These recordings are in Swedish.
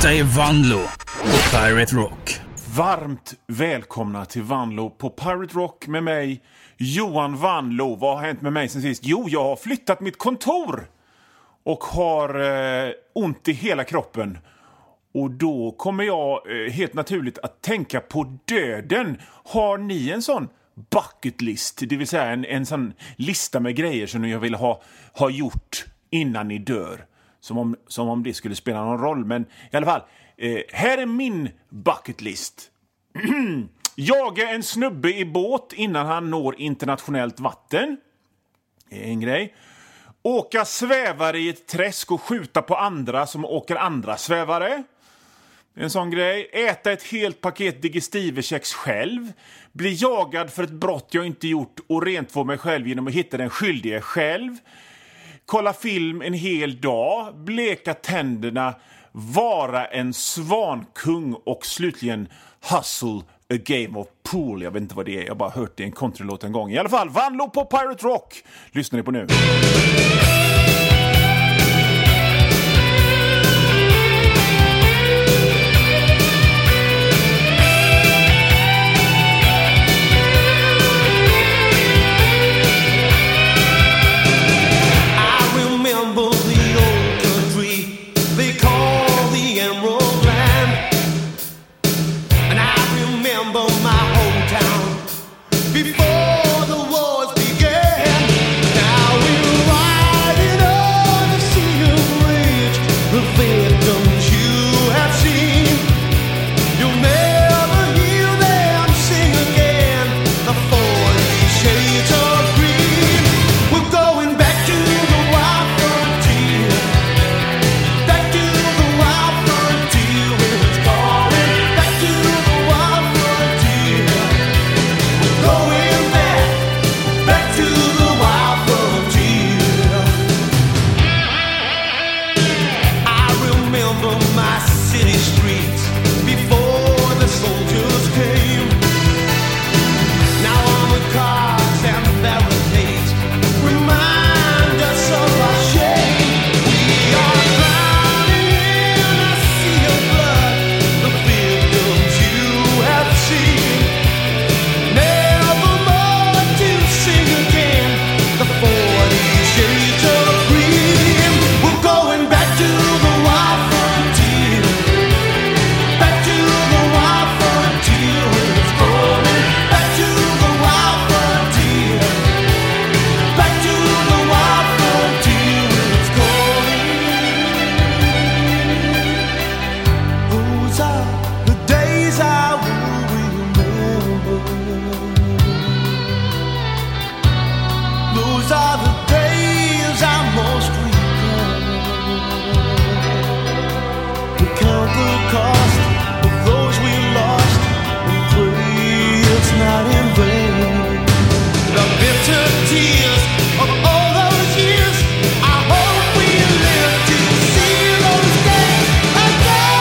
Detta är Vanlo på Pirate Rock. Varmt välkomna till Vanlo på Pirate Rock med mig, Johan Vanlo. Vad har hänt med mig sen sist? Jo, jag har flyttat mitt kontor och har ont i hela kroppen. Och då kommer jag helt naturligt att tänka på döden. Har ni en sån bucket list? Det vill säga en sån lista med grejer som jag vill ha gjort innan ni dör. Som om det skulle spela någon roll. Men i alla fall, här är min bucket list. Jaga en snubbe i båt innan han når internationellt vatten. Det är en grej. Åka svävare i ett träsk och skjuta på andra som åker andra svävare. En sån grej. Äta ett helt paket digestivekex själv. Bli jagad för ett brott jag inte gjort och rent få mig själv genom att hitta den skyldige själv. Kolla film en hel dag. Bleka tänderna. Vara en svankung och slutligen hustle a game of pool. Jag vet inte vad det är. Jag har bara hört det i en countrylåt en gång. I alla fall, Vanlo på Pirate Rock. Lyssnar ni på nu. Before the wars began, now we're riding on the sea of rage. The victims you have seen, you'll never hear them sing again. The 40 shades of green. We're going back to the wild frontier. Back to the wild frontier. It's calling. Back to the wild frontier. Going back to the wild frontier. I remember my city streets before the soldiers came. Now all the cars and barricades remind us of our shame. We are drowning in a sea of blood. The victims you have seen. Never more to sing again. The 40 shades of green. We're going back to the wild frontier. Back to the wild frontier. It's going back to the wild frontier. Back to the wild frontier. It's going. Those are the days I will remember. Those are the days I most recall. We count the cost of those we lost and pray it's not in vain. The bitter tears of all those years, I hope we live to see those days again.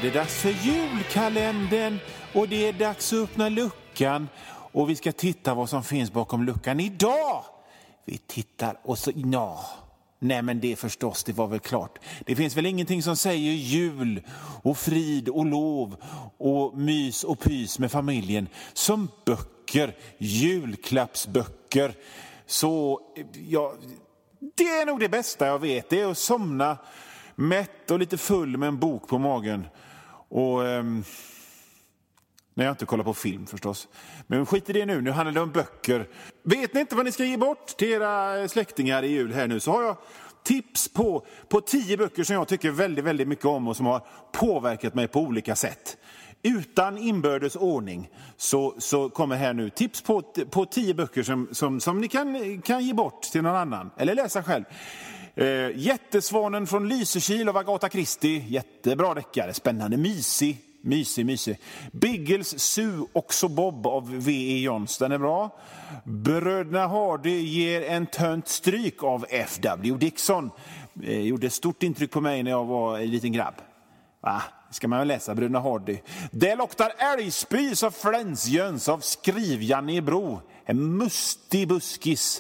det dags för julkalendern och det är dags att öppna luckan och vi ska titta vad som finns bakom luckan idag. Vi tittar och så... Nej men det förstås, det var väl klart. Det finns väl ingenting som säger jul och frid och lov och mys och pys med familjen som böcker, julklappsböcker. Så ja, det är nog det bästa jag vet. Det är att somna mätt och lite full med en bok på magen. Och när jag inte kollar på film förstås. Men skit i det nu handlar det om böcker. Vet ni inte vad ni ska ge bort till era släktingar i jul här nu, så har jag tips på 10 böcker som jag tycker väldigt, väldigt mycket om och som har påverkat mig på olika sätt. Utan inbördes ordning så kommer här nu tips på 10 böcker som ni kan ge bort till någon annan eller läsa själv. Jättesvanen från Lysekil av Agatha Christie, jättebra deckare, spännande, mysig. Biggles, Sue och så Bob av V.E. Johns, den är bra. Bröderna Hardy ger en tönt stryk av F.W. Dixon. Gjorde stort intryck på mig när jag var en liten grabb. Ska man väl läsa Bröderna Hardy. Det luktar älgspys av Flensjöns av Skrivjanne i Bro. En mustig buskis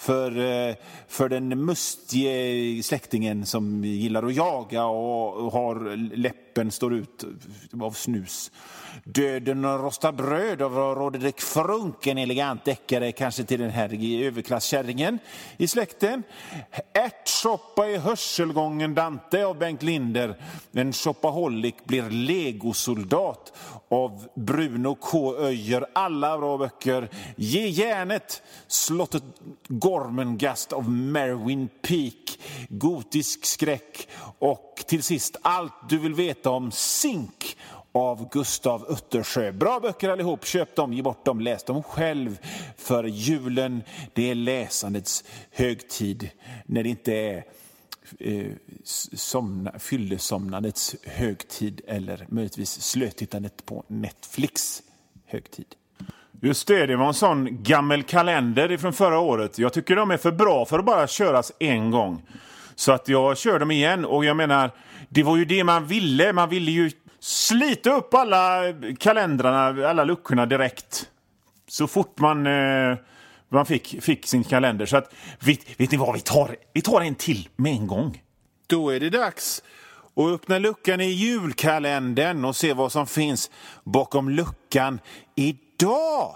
för den mustige släktingen som gillar att jaga och har läppen står ut av snus. Döden och rostar bröd av Roderick Frunk, en elegant deckare kanske till den här överklasskärringen i släkten. Ärtsoppa i hörselgången Dante av Bengt Linder. En shopaholic blir legosoldat av Bruno K. Öijer. Alla bra böcker. Ge järnet, Slottet Gormenghast av Merwin Peake. Gotisk skräck. Och till sist Allt du vill veta om Zink av Gustav Uttersjö. Bra böcker allihop, köp dem, ge bort dem, läs dem själv. För julen, det är läsandets högtid. När det inte är fyllesomnandets högtid eller möjligtvis slötittandet på Netflix högtid. Just det var en sån gammal kalender från förra året. Jag tycker de är för bra för att bara köras en gång. Så att jag kör dem igen och jag menar, det var ju det man ville. Man ville ju slita upp alla kalendrarna, alla luckorna direkt. Så fort man fick sin kalender. Så att, vet ni vad, vi tar en till med en gång. Då är det dags att öppna luckan i julkalendern och se vad som finns bakom luckan idag.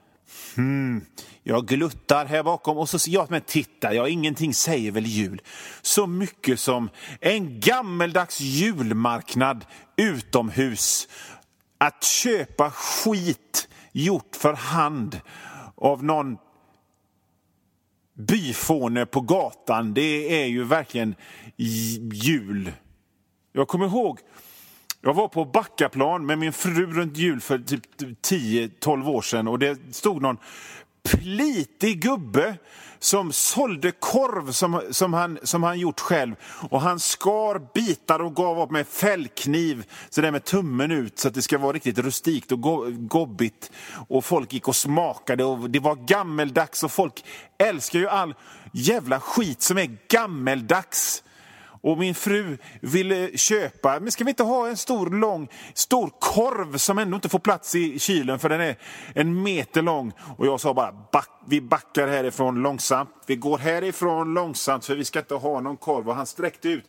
Jag gluttar här bakom och så men titta, ingenting säger väl jul så mycket som en gammeldags julmarknad utomhus. Att köpa skit gjort för hand av någon byfåne på gatan, det är ju verkligen jul. Jag kommer ihåg, jag var på Backaplan med min fru runt jul för typ 10-12 år sedan och det stod någon plitig gubbe som sålde korv som han gjort själv och han skar bitar och gav upp med fällkniv så där med tummen ut så att det ska vara riktigt rustikt och gobbigt och folk gick och smakade och det var gammeldags och folk älskar ju all jävla skit som är gammeldags. Och min fru ville köpa, men ska vi inte ha en stor korv som ändå inte får plats i kylen för den är 1 meter lång. Och jag sa bara, vi backar härifrån långsamt. Vi går härifrån långsamt för vi ska inte ha någon korv. Och han sträckte ut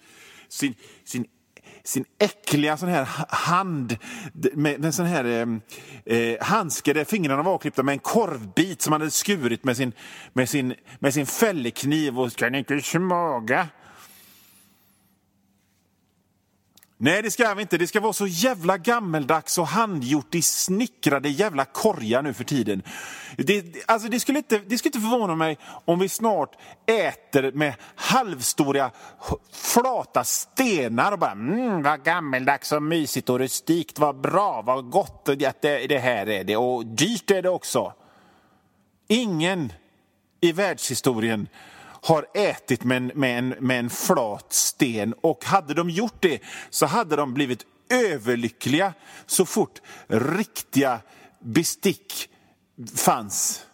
sin äckliga sån här hand med en sån här handske där fingrarna var avklippta med en korvbit som han hade skurit med sin fällekniv och ska ni inte smaga? Nej, det ska vi inte. Det ska vara så jävla gammeldags och handgjort i snickrade jävla korgar nu för tiden. Det skulle inte förvåna mig om vi snart äter med halvstora flata stenar och bara vad gammeldags och mysigt och rustikt, vad bra, vad gott att det här är det. Och dyrt är det också. Ingen i världshistorien har ätit med en flat sten. Och hade de gjort det så hade de blivit överlyckliga så fort riktiga bestick fanns.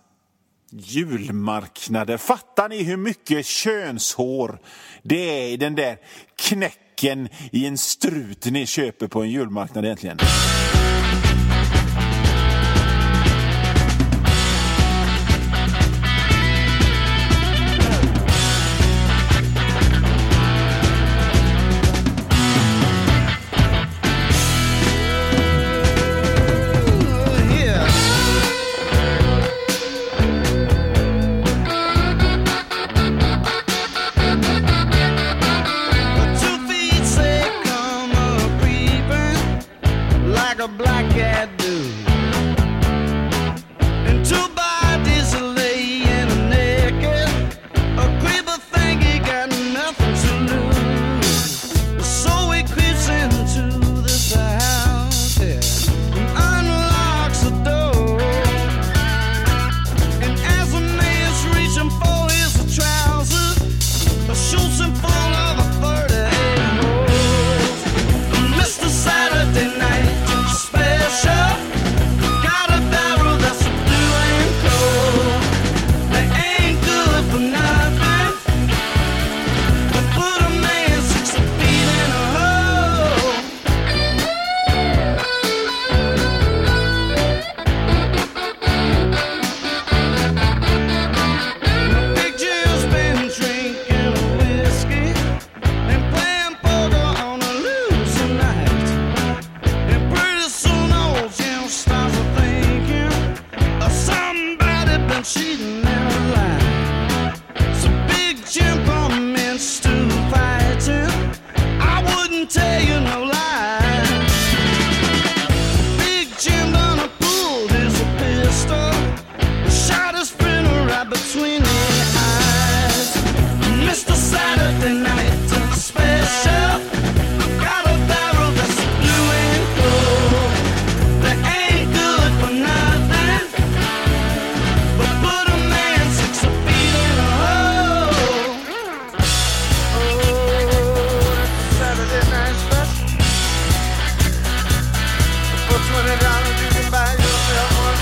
Julmarknader. Fattar ni hur mycket könshår det är i den där knäcken vilken i en strut ni köper på en julmarknad egentligen? A black cat do, and two bodies are laying naked. A creeper think he got nothing to lose, so he creeps into this house, yeah, and unlocks the door. And as a man's reaching for his trousers, shoots him full of a 38 holes. Mr. Saturday Night Special, got a barrel that's blue and cold. They ain't good for nothing, but put a man 6 feet in a hole. Big Jim's been drinking whiskey and playing poker on a loose night. And pretty soon old Jim starts thinking somebody been cheating in her life. So Big Jim commenced to fighting. I wouldn't tell you no lie. Big Jim done pulled his pistol, shot his friend right between the eyes. Mr. Saturday Night Special, got a barrel that's blue and gold. They ain't good for nothing, but put a man 6 feet in a hole. Oh, Saturday Night Special. For $20 you can buy yourself one.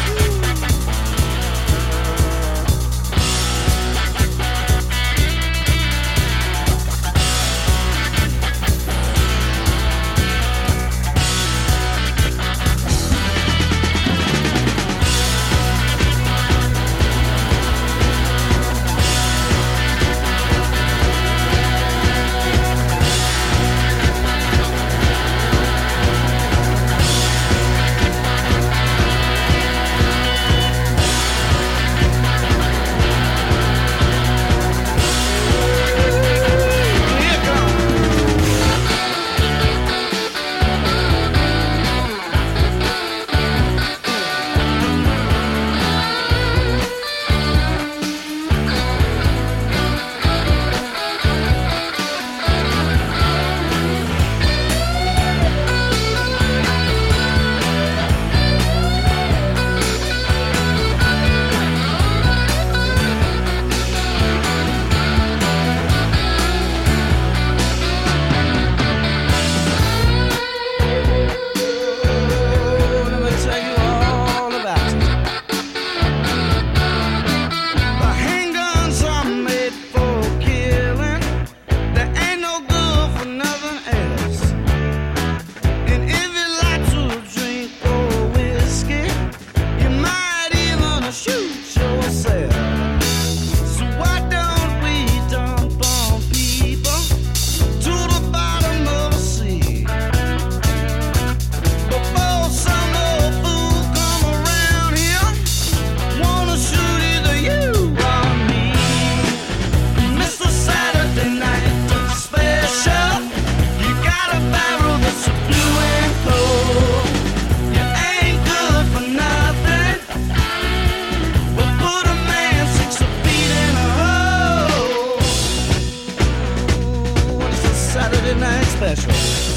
Special.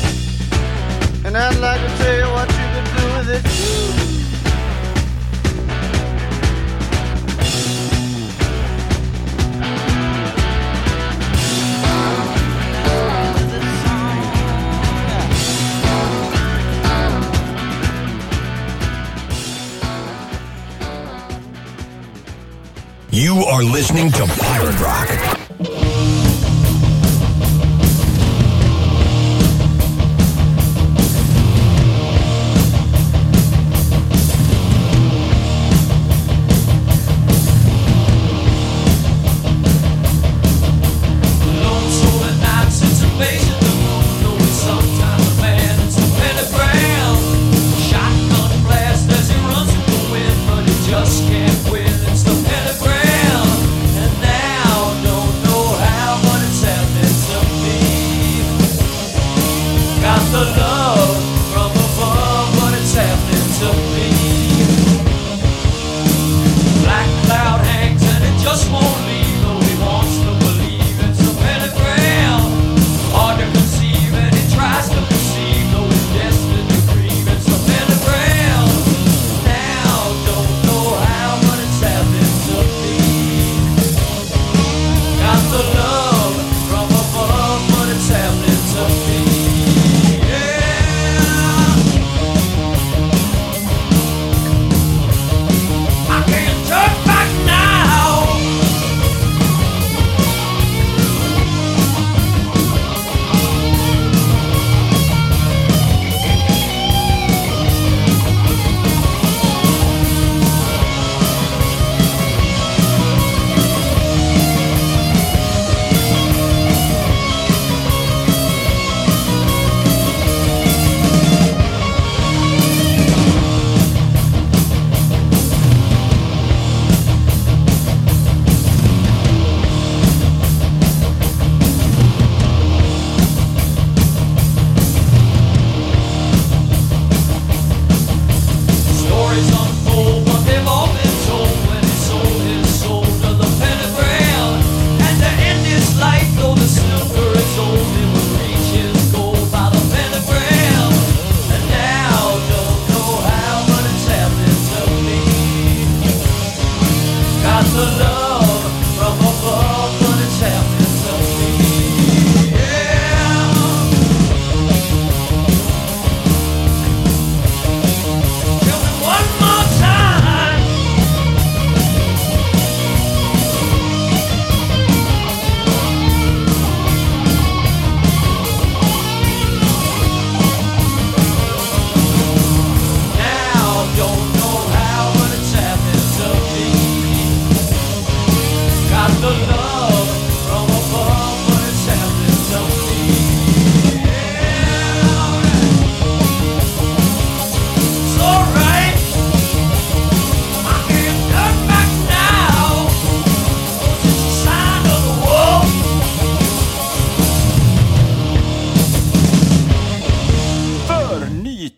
And I'd like to tell you what you could do with it too. You are listening to Pirate Rock.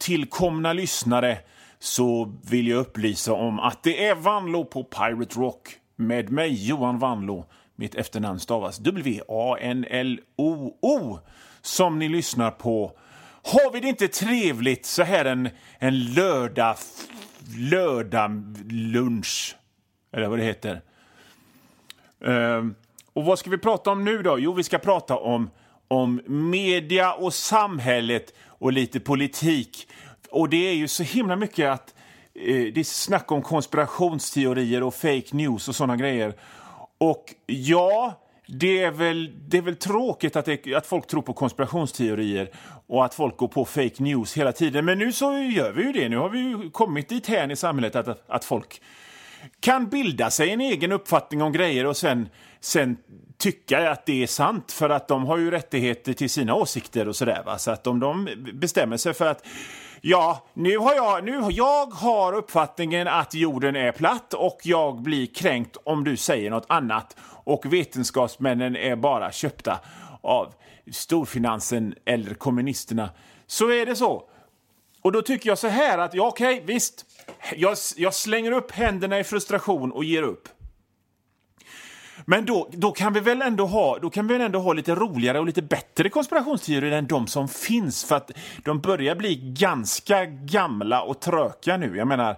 nytillkomna lyssnare så vill jag upplysa om att det är Vanlo på Pirate Rock med mig, Johan Vanlo. Mitt efternamn stavas W-A-N-L-O-O som ni lyssnar på. Har vi det inte trevligt så här en lördag lunch eller vad det heter. Och vad ska vi prata om nu då? Jo, vi ska prata om media och samhället och lite politik. Och det är ju så himla mycket att det är snack om konspirationsteorier och fake news och såna grejer. Och ja, det är väl tråkigt att folk tror på konspirationsteorier och att folk går på fake news hela tiden. Men nu så gör vi ju det. Nu har vi ju kommit dit här i samhället att folk kan bilda sig en egen uppfattning om grejer och sen tycka att det är sant, för att de har ju rättigheter till sina åsikter och sådär, va? Så att om de bestämmer sig för att ja, jag har uppfattningen att jorden är platt och jag blir kränkt om du säger något annat, och vetenskapsmännen är bara köpta av storfinansen eller kommunisterna, så är det så. Och då tycker jag så här att ja, okej, visst, jag slänger upp händerna i frustration och ger upp. Men då kan vi väl ändå ha lite roligare och lite bättre konspirationsteorier än de som finns, för att de börjar bli ganska gamla och tröka nu. Jag menar,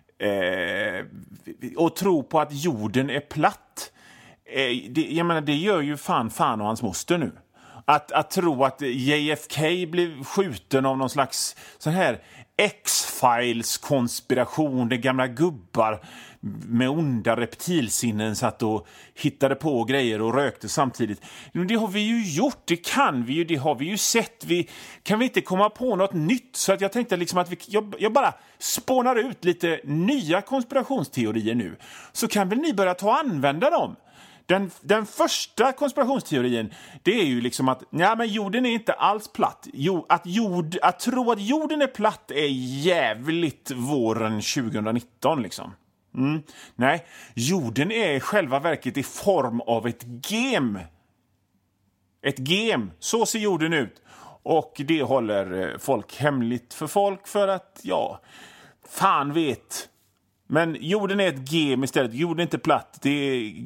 och tro på att jorden är platt. Det gör ju fan och hans moster nu. Att tro att JFK blev skjuten av någon slags sån här X-Files-konspiration, där gamla gubbar med onda reptilsinnen satt och hittade på grejer och rökte samtidigt. Men det har vi ju gjort, det har vi ju sett. Kan vi inte komma på något nytt? Så att jag tänkte liksom att jag bara spånar ut lite nya konspirationsteorier nu. Så kan väl ni börja ta och använda dem? Den första konspirationsteorin, det är ju liksom att men jorden är inte alls platt. Att tro att jorden är platt är jävligt våren 2019 liksom. Nej, jorden är i själva verket i form av ett gem. Ett gem, så ser jorden ut. Och det håller folk hemligt för folk, för att fan vet. Men jorden är ett gem istället. Jorden är inte platt. Det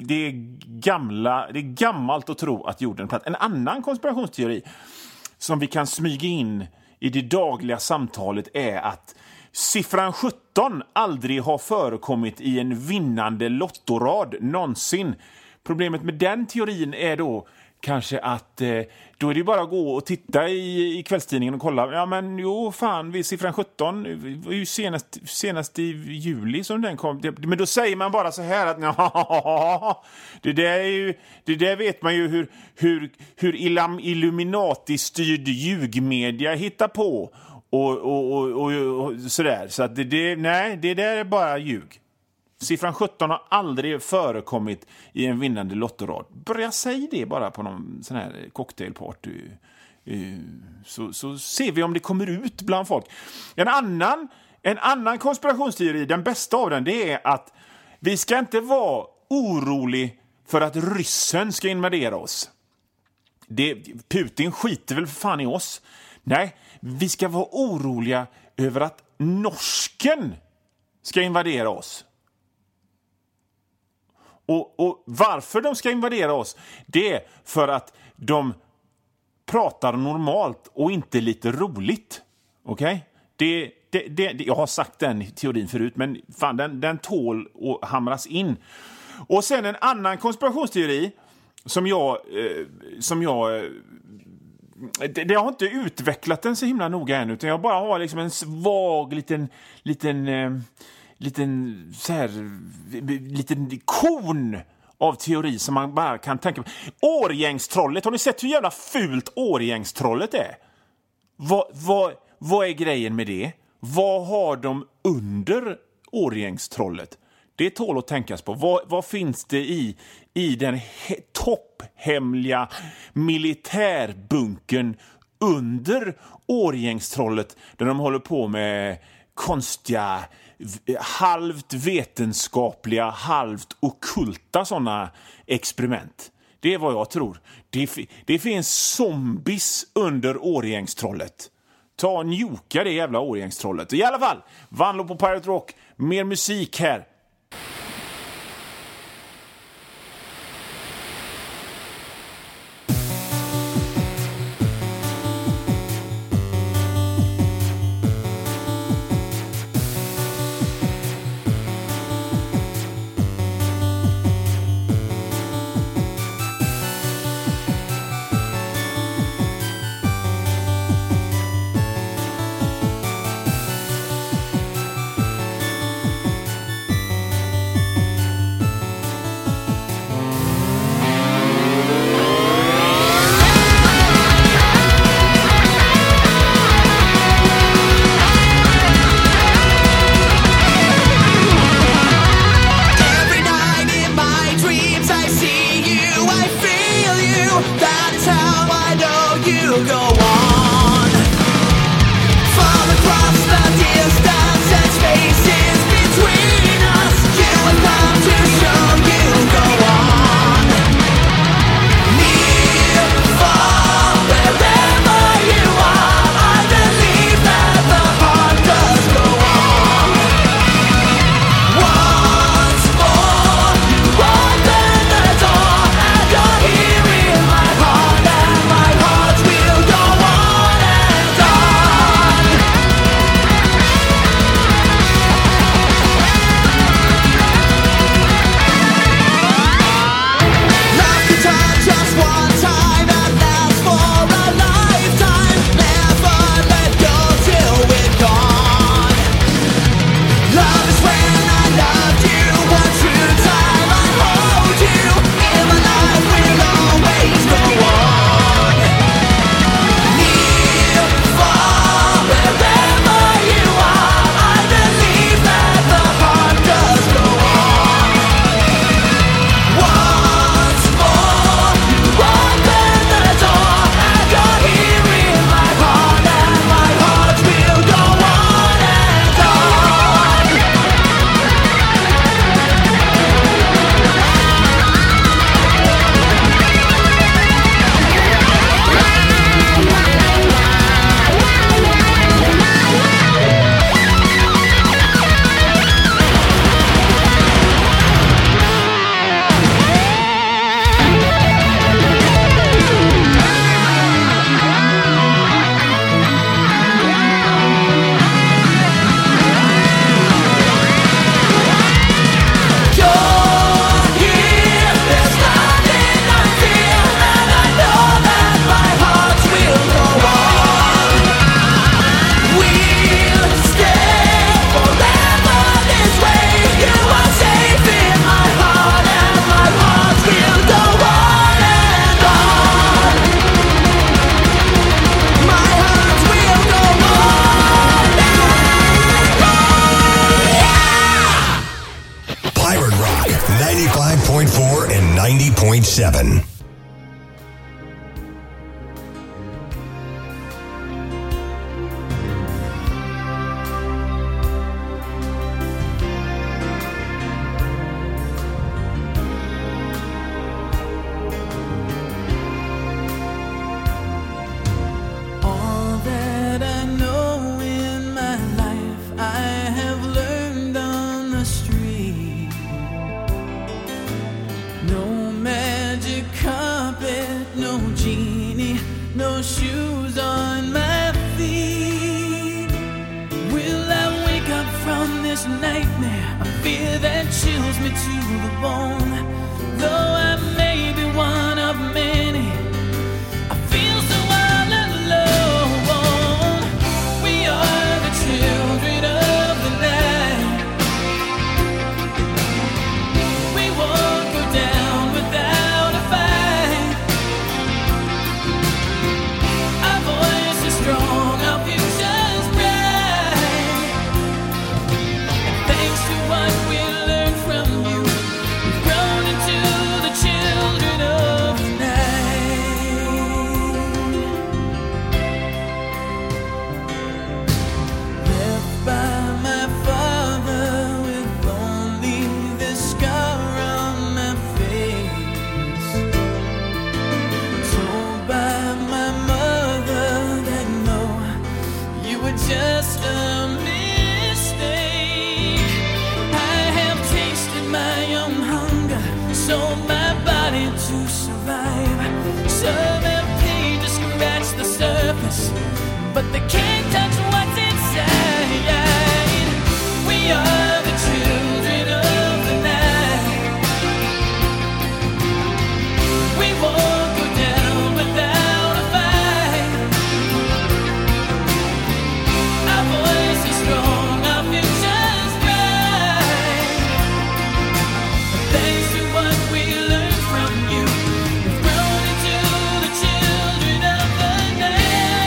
är gammalt att tro att jorden är platt. En annan konspirationsteori som vi kan smyga in i det dagliga samtalet är att siffran 17 aldrig har förekommit i en vinnande lottorad någonsin. Problemet med den teorin är då kanske att då är det bara att gå och titta i kvällstidningen och kolla. Ja, men vid siffran 17 var ju senast i juli som den kom. Men då säger man bara så här att det där vet man ju hur Illuminati-styrd ljugmedia hittar på och sådär. Så att det där är bara ljug. Siffran 17 har aldrig förekommit i en vinnande lottorad. Börja säga det bara på någon sån här cocktailparty. Så ser vi om det kommer ut bland folk. En annan konspirationsteori, den bästa av den, det är att vi ska inte vara orolig för att ryssen ska invadera oss. Putin skiter väl för fan i oss. Nej, vi ska vara oroliga över att norsken ska invadera oss. Och varför de ska invadera oss, det är för att de pratar normalt och inte lite roligt. Okej? Jag har sagt den teorin förut, men fan, den tål att hamras in. Och sen en annan konspirationsteori som jag har inte utvecklat den så himla noga än, utan jag bara har liksom en svag liten kon av teori som man bara kan tänka på. Årgängstrollet, har ni sett hur jävla fult Årgängstrollet är? Vad är grejen med det? Vad har de under Årgängstrollet? Det tål att tänkas på. Vad finns det i den topphemliga militärbunkern under Årgängstrollet, där de håller på med konstiga, halvt vetenskapliga, halvt ockulta sådana experiment. Det är vad jag tror. Det finns zombies under Årgängstrollet. Ta och njuka det jävla Årgängstrollet. I alla fall, Vanlo på Pirate Rock. Mer musik här. and 90.7. Thanks to what we learned from you, we've grown. to survive. Some pages scratch the surface, but they can't touch what's inside. We are the children of the night. We won't go down without a fight. Our voice is strong, our future's bright. Thanks to what we learned from you, we've grown into the children of the night.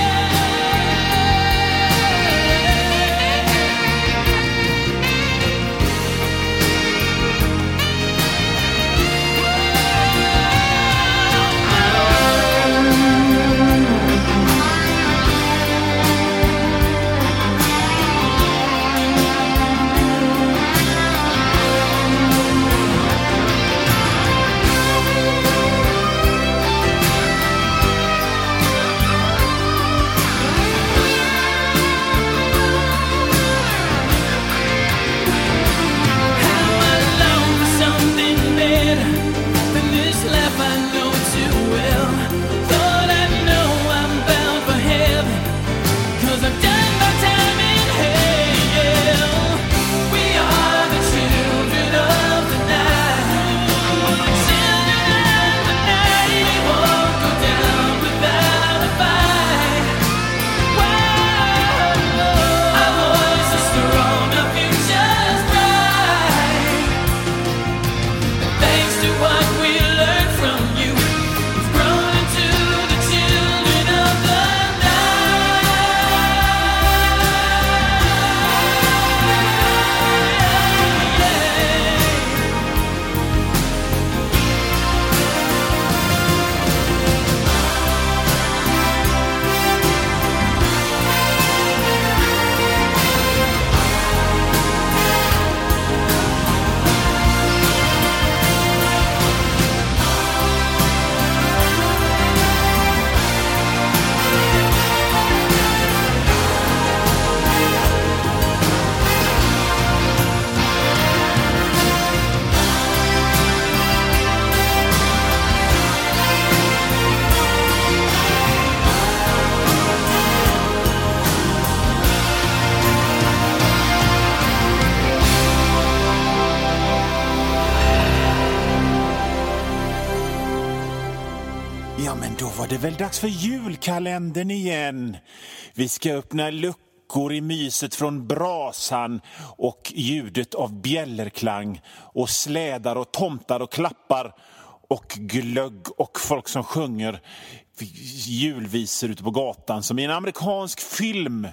Ja, men då var det väl dags för julkalendern igen. Vi ska öppna luckor i myset från brasan och ljudet av bjällerklang och slädar och tomtar och klappar och glögg och folk som sjunger julvisor ute på gatan som i en amerikansk film.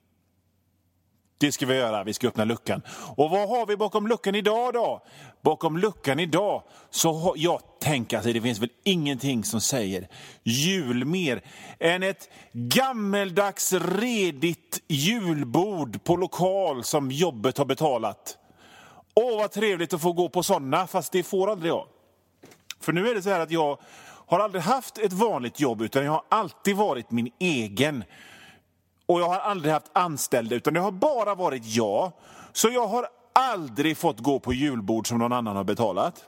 Det ska vi göra, vi ska öppna luckan. Och vad har vi bakom luckan idag då? Bakom luckan idag så har jag tänkt att det finns väl ingenting som säger jul mer än ett gammeldags redigt julbord på lokal som jobbet har betalat. Åh, vad trevligt att få gå på sådana, fast det får aldrig jag. För nu är det så här att jag har aldrig haft ett vanligt jobb utan jag har alltid varit min egen. Och jag har aldrig haft anställda utan det har bara varit jag. Så jag har aldrig fått gå på julbord som någon annan har betalat.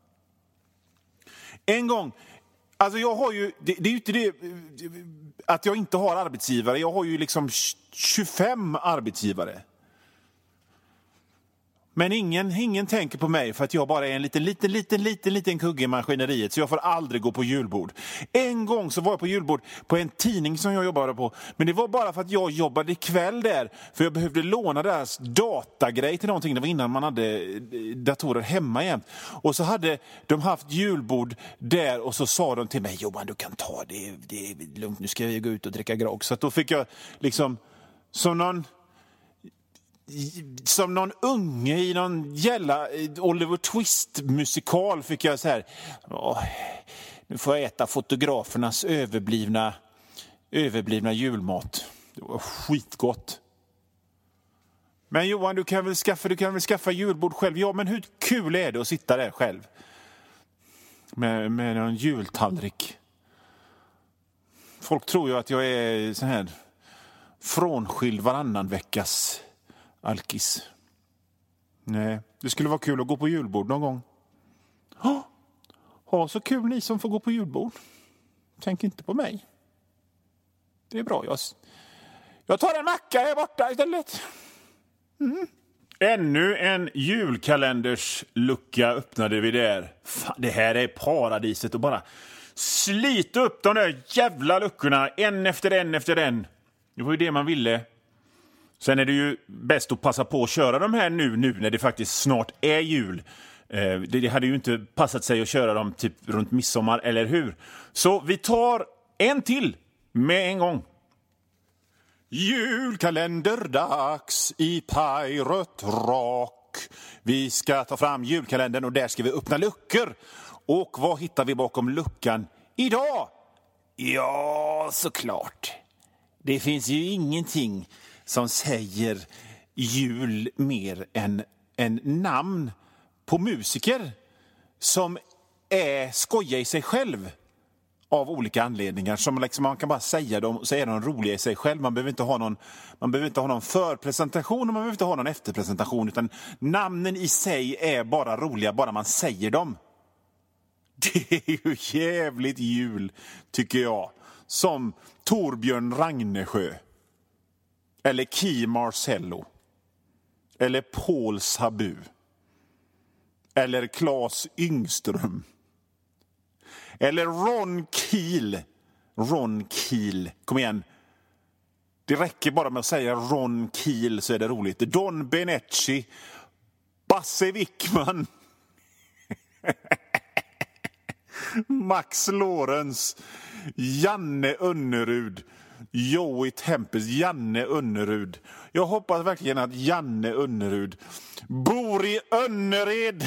En gång, alltså jag har ju, det är ju inte det att jag inte har arbetsgivare. Jag har ju liksom 25 arbetsgivare. Men ingen tänker på mig för att jag bara är en liten kugge i maskineriet så jag får aldrig gå på julbord. En gång så var jag på julbord på en tidning som jag jobbade på. Men det var bara för att jag jobbade kväll där. För jag behövde låna deras datagrej till någonting. Det var innan man hade datorer hemma jämt. Och så hade de haft julbord där och så sa de till mig: Johan, du kan ta det är lugnt, nu ska vi gå ut och dricka grogg. Så att då fick jag liksom som någon unge i någon jävla Oliver Twist-musikal fick jag så här: nu får jag äta fotografernas överblivna julmat. Det var skitgott. Men Johan, du kan väl skaffa julbord själv? Ja, men hur kul är det att sitta där själv? Med en jultallrik. Folk tror ju att jag är så här frånskild varannan veckas alkis. Nej, det skulle vara kul att gå på julbord någon gång. Ha så kul ni som får gå på julbord. Tänk inte på mig. Det är bra. Jag tar en macka här borta istället. Ännu en julkalenders lucka öppnade vi där. Fan, det här är paradiset. Och bara slita upp de där jävla luckorna. En efter en efter en. Det var ju det man ville. Sen är det ju bäst att passa på att köra de här nu när det faktiskt snart är jul. Det hade ju inte passat sig att köra dem typ runt midsommar, eller hur? Så vi tar en till med en gång. Julkalenderdags i Pirate Rock. Vi ska ta fram julkalendern och där ska vi öppna luckor. Och vad hittar vi bakom luckan idag? Ja, såklart. Det finns ju ingenting som säger jul mer än namn på musiker som skojar i sig själv av olika anledningar. Som liksom man kan bara säga dem, så är de roliga i sig själv. Man behöver inte ha någon förpresentation och man behöver inte ha någon efterpresentation, utan namnen i sig är bara roliga bara man säger dem. Det är ju jävligt jul, tycker jag. Som Torbjörn Ragnesjö. Eller Key Marcello. Eller Paul Sabu. Eller Claes Yngström. Eller Ron Keel. Ron Keel. Kom igen. Det räcker bara med att säga Ron Keel så är det roligt. Don Benecci. Basse Wickman. Max Lorenz. Janne Önnerud. Joey Tempest. Janne Önnerud. Jag hoppas verkligen att Janne Önnerud bor i Önnered.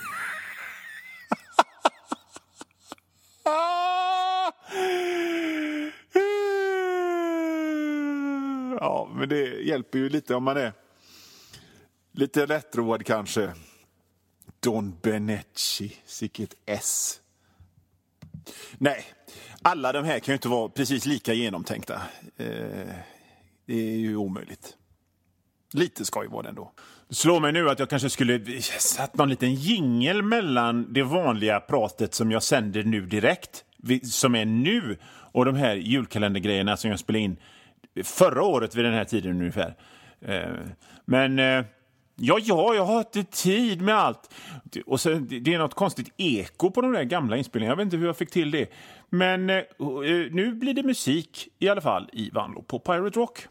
Ja, men det hjälper ju lite om man är lite lättroad kanske. Don Benecci, sicket S. Nej, alla de här kan ju inte vara precis lika genomtänkta. Det är ju omöjligt. Lite skoj var det ändå. Slå mig nu att jag kanske skulle satt någon liten jingle mellan det vanliga pratet som jag sänder nu direkt, som är nu, och de här julkalendergrejerna som jag spelade in förra året vid den här tiden ungefär. Men jag har inte tid med allt. Och så, det är något konstigt eko på de där gamla inspelningarna. Jag vet inte hur jag fick till det. Men nu blir det musik i alla fall i Vanlo på Pirate Rock.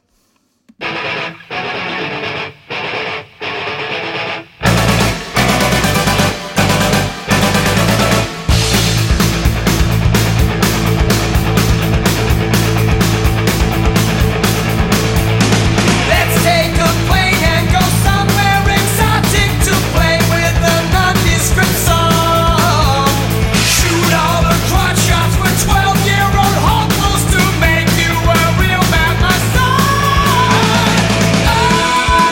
Oh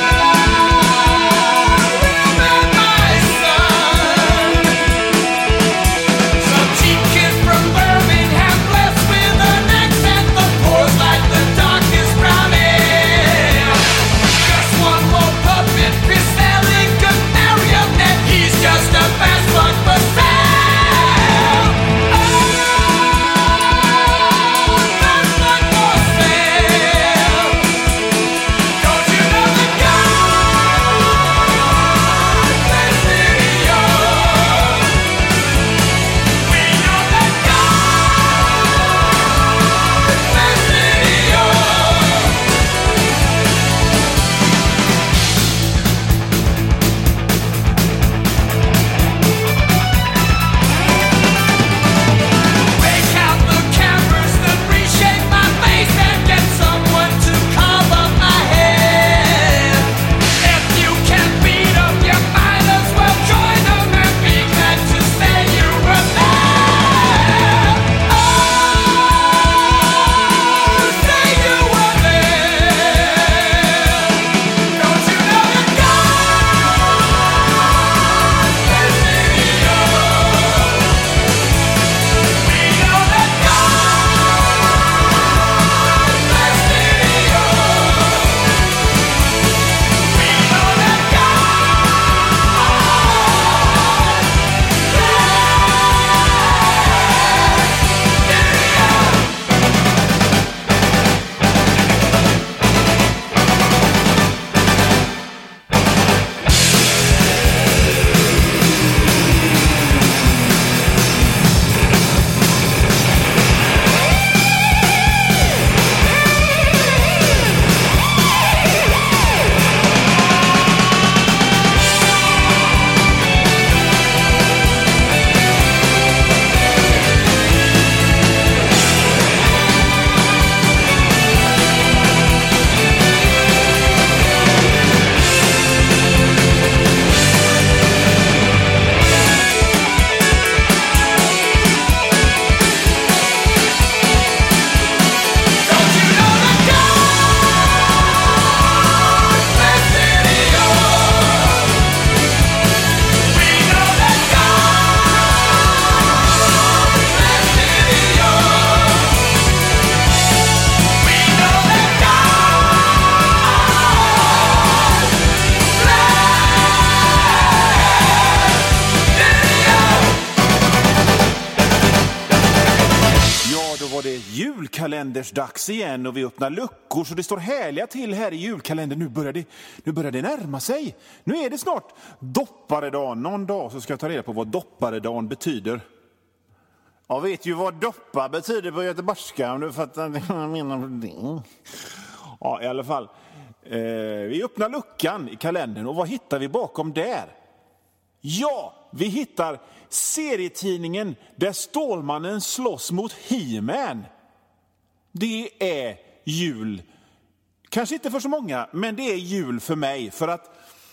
var det julkalendersdags igen och vi öppnar luckor så det står härliga till här i julkalendern. Nu börjar det närma sig. Nu är det snart dopparedagen. Någon dag så ska jag ta reda på vad dopparedagen betyder. Jag vet ju vad doppa betyder på göteborgska, om du fattar vad jag menar. Ja, i alla fall. Vi öppnar luckan i kalendern och vad hittar vi bakom där? Ja, vi hittar serietidningen där Stålmannen slåss mot He-Man. Det är jul. Kanske inte för så många, men det är jul för mig. För att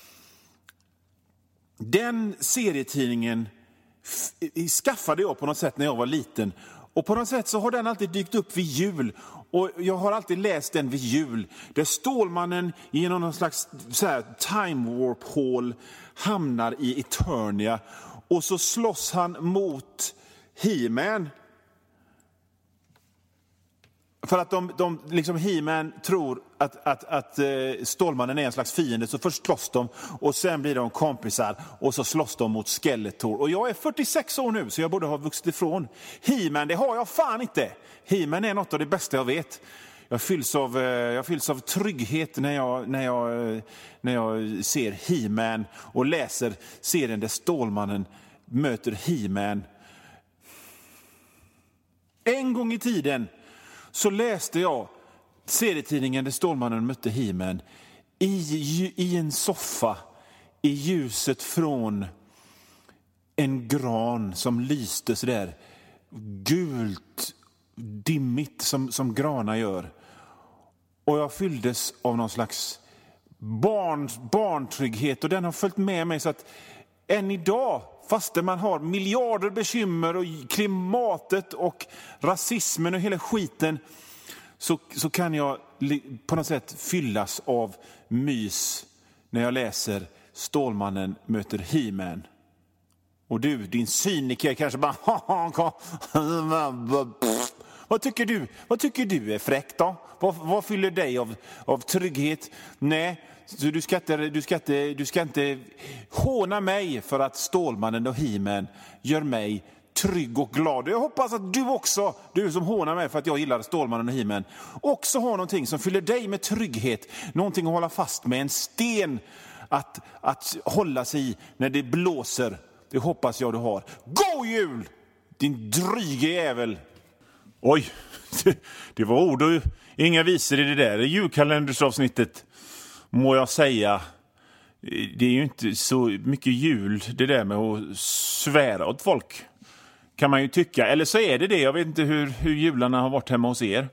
den serietidningen skaffade jag på något sätt när jag var liten. Och på något sätt så har den alltid dykt upp vid jul. Och jag har alltid läst den vid jul. Där Stålmannen genom någon slags så här time warp hål hamnar i Eternia. Och så slåss han mot He-Man. För att de liksom He-Man tror att Stålmannen är en slags fiende, så först slåss de och sen blir de kompisar och så slåss de mot Skeletor. Och jag är 46 år nu så jag borde ha vuxit ifrån He-Man. Det har jag fan inte. He-Man är något av det bästa jag vet. Jag fylls av trygghet när jag ser He-Man och läser serien där Stålmannen möter He-Man. En gång i tiden så läste jag serietidningen där Stålmannen mötte He-Man i en soffa i ljuset från en gran som lyste så där gult dimmigt som granar gör. Och jag fylldes av någon slags barntrygghet och den har följt med mig så att än idag, fast man har miljarder bekymmer och klimatet och rasismen och hela skiten, så kan jag på något sätt fyllas av mys när jag läser Stålmannen möter He-Man. Och du, din cyniker, kanske bara Vad tycker du är fräckt då? Vad fyller dig av trygghet? Nej, så du ska inte håna mig för att Stålmannen och He-Man gör mig trygg och glad. Jag hoppas att du också, du som hånar mig för att jag gillar Stålmannen och He-Man, också har någonting som fyller dig med trygghet. Någonting att hålla fast med, en sten att hålla sig i när det blåser. Det hoppas jag du har. God jul, din dryge jävel! Oj, det var ord och inga visor i det där julkalendersavsnittet, må jag säga. Det är ju inte så mycket jul det där med att svära åt folk, kan man ju tycka. Eller så är det. Jag vet inte hur jularna har varit hemma hos er.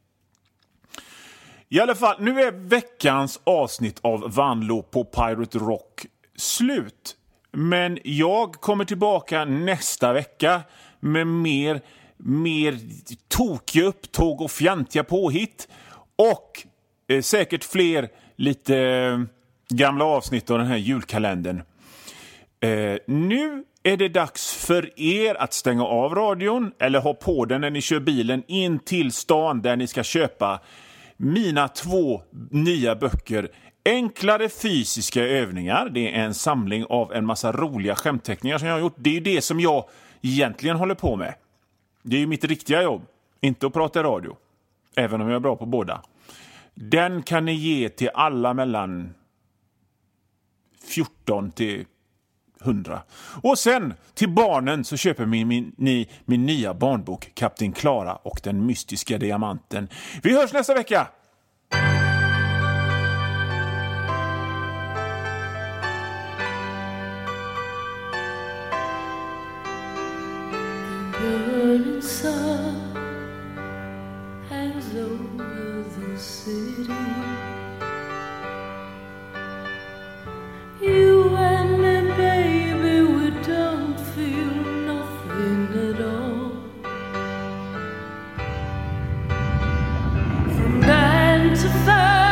I alla fall, nu är veckans avsnitt av Vanlo på Pirate Rock slut. Men jag kommer tillbaka nästa vecka med mer tokiga upptåg och fjantiga påhitt. Och säkert fler lite gamla avsnitt av den här julkalendern. Nu är det dags för er att stänga av radion eller ha på den när ni kör bilen in till stan där ni ska köpa mina 2 nya böcker. Enklare fysiska övningar. Det är en samling av en massa roliga skämtteckningar som jag har gjort. Det är ju det som jag egentligen håller på med. Det är ju mitt riktiga jobb. Inte att prata radio. Även om jag är bra på båda. Den kan ni ge till alla mellan 14 till 100. Och sen till barnen så köper ni min nya barnbok Kapten Klara och den mystiska diamanten. Vi hörs nästa vecka! Burning sun hangs over the city. You and me, baby, we don't feel nothing at all. From 9 to 5